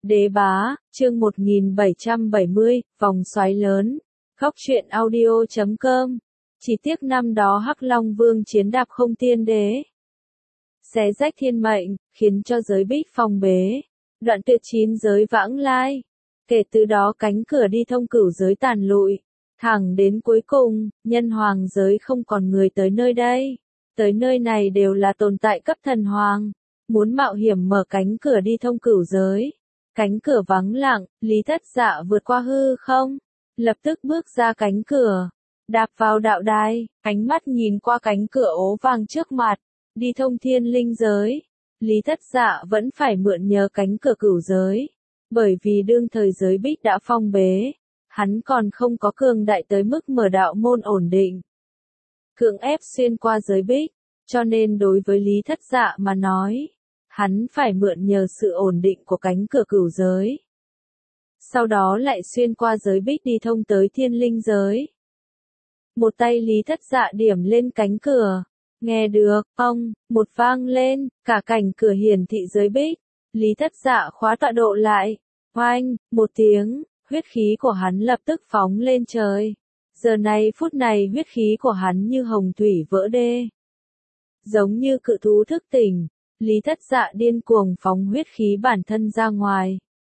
Đế bá, chương 1770, vòng xoáy lớn. Góc truyện audio.com. Chỉ tiếc năm đó Hắc Long Vương chiến đạp không tiên đế, xé rách thiên mệnh, khiến cho giới bích phong bế, đoạn tuyệt 9 giới vãng lai. Kể từ đó cánh cửa đi thông cửu giới tàn lụi, thẳng đến cuối cùng, nhân hoàng giới không còn người tới nơi đây. Tới nơi này đều là tồn tại cấp thần hoàng, muốn mạo hiểm mở cánh cửa đi thông cửu giới. Cánh cửa vắng lặng, Lý Thất Dạ vượt qua hư không, lập tức bước ra cánh cửa, đạp vào đạo đài, ánh mắt nhìn qua cánh cửa ố vàng trước mặt, đi thông thiên linh giới. Lý Thất Dạ vẫn phải mượn nhờ cánh cửa cửu giới, bởi vì đương thời giới bích đã phong bế, hắn còn không có cường đại tới mức mở đạo môn ổn định, cưỡng ép xuyên qua giới bích, cho nên đối với Lý Thất Dạ mà nói, hắn phải mượn nhờ sự ổn định của cánh cửa cửu giới. Sau đó lại xuyên qua giới bích đi thông tới thiên linh giới. Một tay Lý Thất Dạ điểm lên cánh cửa, nghe được, một vang lên, cả cảnh cửa hiển thị giới bích. Lý Thất Dạ khóa tọa độ lại, oanh, một tiếng, huyết khí của hắn lập tức phóng lên trời. Giờ này phút này huyết khí của hắn như hồng thủy vỡ đê, giống như cự thú thức tỉnh. Lý Thất Dạ điên cuồng phóng huyết khí bản thân ra ngoài.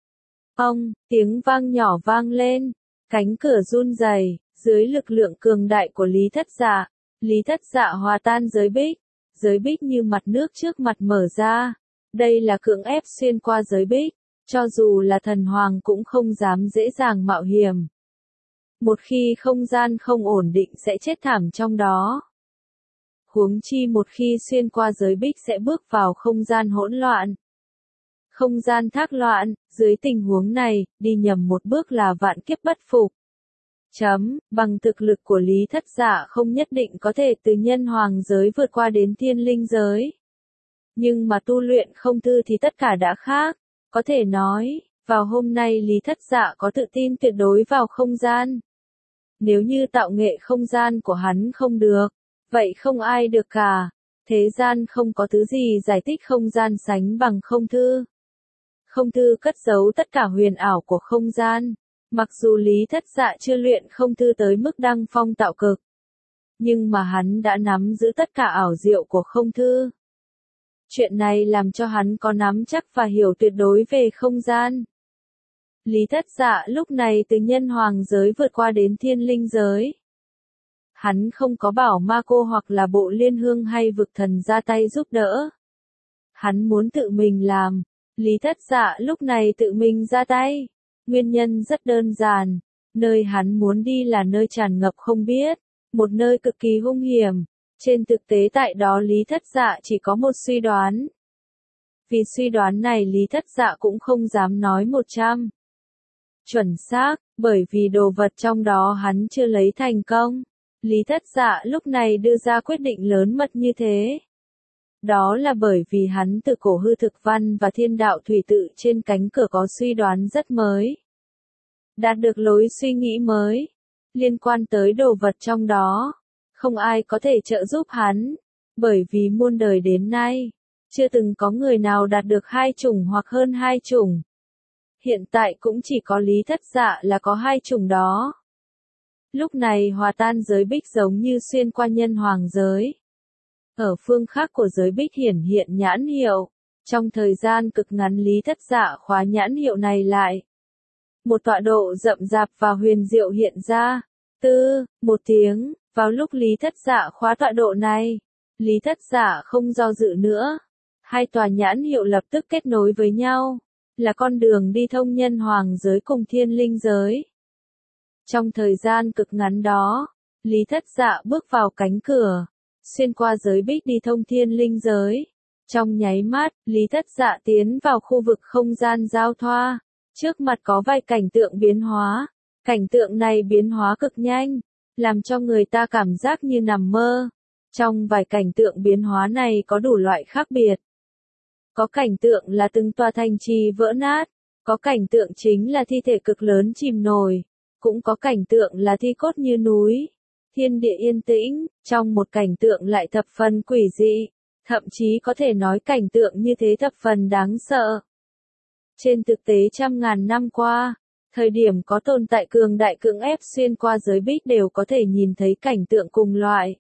Tiếng vang nhỏ vang lên, cánh cửa run rẩy, dưới lực lượng cường đại của Lý Thất Dạ hòa tan giới bích như mặt nước trước mặt mở ra. Đây là cưỡng ép xuyên qua giới bích, cho dù là thần hoàng cũng không dám dễ dàng mạo hiểm. Một khi không gian không ổn định sẽ chết thảm trong đó. Huống chi một khi xuyên qua giới bích sẽ bước vào không gian hỗn loạn, không gian thác loạn, dưới tình huống này, đi nhầm một bước là vạn kiếp bất phục. Bằng thực lực của Lý Thất Dạ không nhất định có thể từ nhân hoàng giới vượt qua đến thiên linh giới. Nhưng mà tu luyện không thư thì tất cả đã khác, có thể nói, vào hôm nay Lý Thất Dạ có tự tin tuyệt đối vào không gian. Nếu như tạo nghệ không gian của hắn không được, vậy không ai được cả. Thế gian không có thứ gì giải thích không gian sánh bằng không thư. Không thư cất giấu tất cả huyền ảo của không gian. Mặc dù Lý Thất Dạ chưa luyện không thư tới mức đăng phong tạo cực, nhưng mà hắn đã nắm giữ tất cả ảo diệu của không thư. Chuyện này làm cho hắn có nắm chắc và hiểu tuyệt đối về không gian. Lý Thất Dạ lúc này từ nhân hoàng giới vượt qua đến thiên linh giới. Hắn không có bảo ma cô hoặc là bộ liên hương hay vực thần ra tay giúp đỡ. Hắn muốn tự mình làm. Lý Thất Dạ lúc này tự mình ra tay. Nguyên nhân rất đơn giản. Nơi hắn muốn đi là nơi tràn ngập không biết. Một nơi cực kỳ hung hiểm. Trên thực tế tại đó Lý Thất Dạ chỉ có một suy đoán. Vì suy đoán này Lý Thất Dạ cũng không dám nói 100. Chuẩn xác, bởi vì đồ vật trong đó hắn chưa lấy thành công. Lý Thất Dạ lúc này đưa ra quyết định lớn mật như thế. Đó là bởi vì hắn từ cổ hư thực văn và thiên đạo thủy tự trên cánh cửa có suy đoán rất mới. Đạt được lối suy nghĩ mới, liên quan tới đồ vật trong đó. Không ai có thể trợ giúp hắn, bởi vì muôn đời đến nay, chưa từng có người nào đạt được 2 chủng hoặc hơn 2 chủng. Hiện tại cũng chỉ có Lý Thất Dạ là có 2 chủng đó. Lúc này hòa tan giới bích giống như xuyên qua nhân hoàng giới. Ở phương khác của giới bích hiển hiện nhãn hiệu. Trong thời gian cực ngắn Lý Thất Dạ khóa nhãn hiệu này lại. Một tọa độ rậm rạp và huyền diệu hiện ra. Một tiếng, vào lúc Lý Thất Dạ khóa tọa độ này, Lý Thất Dạ không do dự nữa. 2 tòa nhãn hiệu lập tức kết nối với nhau, là con đường đi thông nhân hoàng giới cùng thiên linh giới. Trong thời gian cực ngắn đó, Lý Thất Dạ bước vào cánh cửa, xuyên qua giới bích đi thông thiên linh giới. Trong nháy mắt, Lý Thất Dạ tiến vào khu vực không gian giao thoa. Trước mặt có vài cảnh tượng biến hóa. Cảnh tượng này biến hóa cực nhanh, làm cho người ta cảm giác như nằm mơ. Trong vài cảnh tượng biến hóa này có đủ loại khác biệt. Có cảnh tượng là từng tòa thành trì vỡ nát, có cảnh tượng chính là thi thể cực lớn chìm nổi, cũng có cảnh tượng là thi cốt như núi. Thiên địa yên tĩnh, trong một cảnh tượng lại thập phần quỷ dị, thậm chí có thể nói cảnh tượng như thế thập phần đáng sợ. Trên thực tế trăm ngàn năm qua, thời điểm có tồn tại cường đại cưỡng ép xuyên qua giới bích đều có thể nhìn thấy cảnh tượng cùng loại.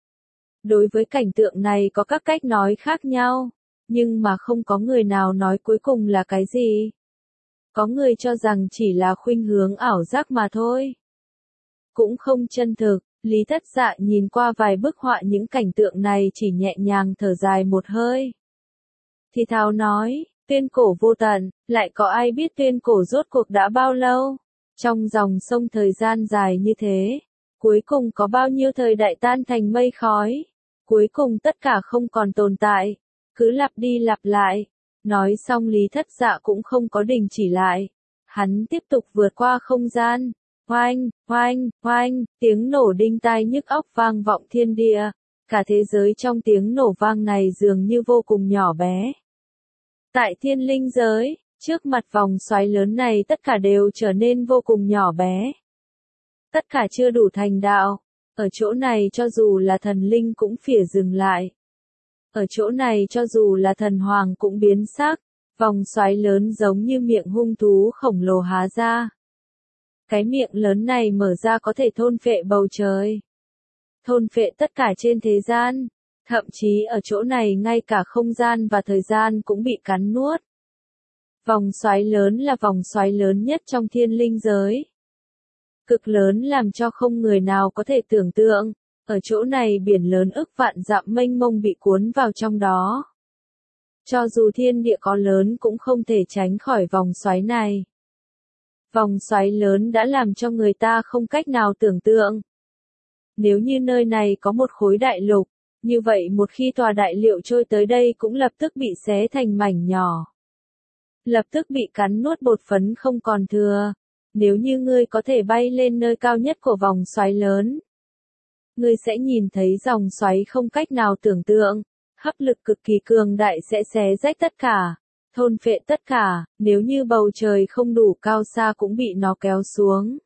Đối với cảnh tượng này có các cách nói khác nhau, nhưng mà không có người nào nói cuối cùng là cái gì. Có người cho rằng chỉ là khuynh hướng ảo giác mà thôi. Cũng không chân thực, Lý Thất Dạ nhìn qua vài bức họa những cảnh tượng này chỉ nhẹ nhàng thở dài một hơi. Thì thào nói, tuyên cổ vô tận, lại có ai biết tuyên cổ rốt cuộc đã bao lâu? Trong dòng sông thời gian dài như thế, cuối cùng có bao nhiêu thời đại tan thành mây khói? Cuối cùng tất cả không còn tồn tại, cứ lặp đi lặp lại. Nói xong Lý Thất Dạ cũng không có đình chỉ lại. Hắn tiếp tục vượt qua không gian. Oanh, oanh, oanh, tiếng nổ đinh tai nhức óc vang vọng thiên địa. Cả thế giới trong tiếng nổ vang này dường như vô cùng nhỏ bé. Tại thiên linh giới, trước mặt vòng xoáy lớn này tất cả đều trở nên vô cùng nhỏ bé. Tất cả chưa đủ thành đạo. Ở chỗ này cho dù là thần linh cũng phỉa dừng lại. Ở chỗ này cho dù là thần hoàng cũng biến sắc. Vòng xoáy lớn giống như miệng hung thú khổng lồ há ra. Cái miệng lớn này mở ra có thể thôn phệ bầu trời. Thôn phệ tất cả trên thế gian. Thậm chí ở chỗ này ngay cả không gian và thời gian cũng bị cắn nuốt. Vòng xoáy lớn là vòng xoáy lớn nhất trong thiên linh giới. Cực lớn làm cho không người nào có thể tưởng tượng. Ở chỗ này biển lớn ức vạn dặm mênh mông bị cuốn vào trong đó. Cho dù thiên địa có lớn cũng không thể tránh khỏi vòng xoáy này. Vòng xoáy lớn đã làm cho người ta không cách nào tưởng tượng. Nếu như nơi này có một khối đại lục, như vậy một khi tòa đại liệu trôi tới đây cũng lập tức bị xé thành mảnh nhỏ. Lập tức bị cắn nuốt bột phấn không còn thừa. Nếu như ngươi có thể bay lên nơi cao nhất của vòng xoáy lớn, ngươi sẽ nhìn thấy dòng xoáy không cách nào tưởng tượng. Hấp lực cực kỳ cường đại sẽ xé rách tất cả, thôn phệ tất cả, nếu như bầu trời không đủ cao xa cũng bị nó kéo xuống.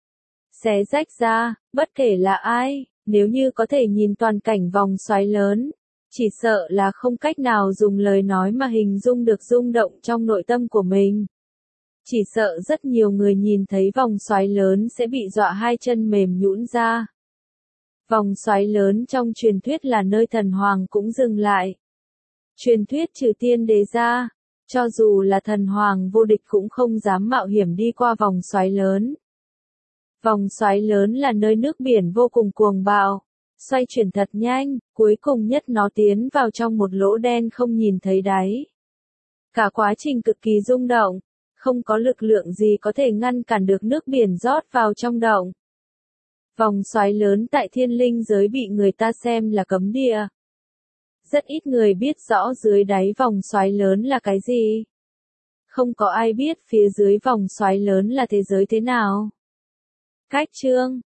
Xé rách ra, bất kể là ai, nếu như có thể nhìn toàn cảnh vòng xoáy lớn, chỉ sợ là không cách nào dùng lời nói mà hình dung được rung động trong nội tâm của mình. Chỉ sợ rất nhiều người nhìn thấy vòng xoáy lớn sẽ bị dọa hai chân mềm nhũn ra. Vòng xoáy lớn trong truyền thuyết là nơi thần hoàng cũng dừng lại. Truyền thuyết trừ tiên đế ra, cho dù là thần hoàng vô địch cũng không dám mạo hiểm đi qua vòng xoáy lớn. Vòng xoáy lớn là nơi nước biển vô cùng cuồng bạo, xoay chuyển thật nhanh, cuối cùng nhất nó tiến vào trong một lỗ đen không nhìn thấy đáy. Cả quá trình cực kỳ rung động, không có lực lượng gì có thể ngăn cản được nước biển rót vào trong động. Vòng xoáy lớn tại thiên linh giới bị người ta xem là cấm địa. Rất ít người biết rõ dưới đáy vòng xoáy lớn là cái gì. Không có ai biết phía dưới vòng xoáy lớn là thế giới thế nào. Cách chương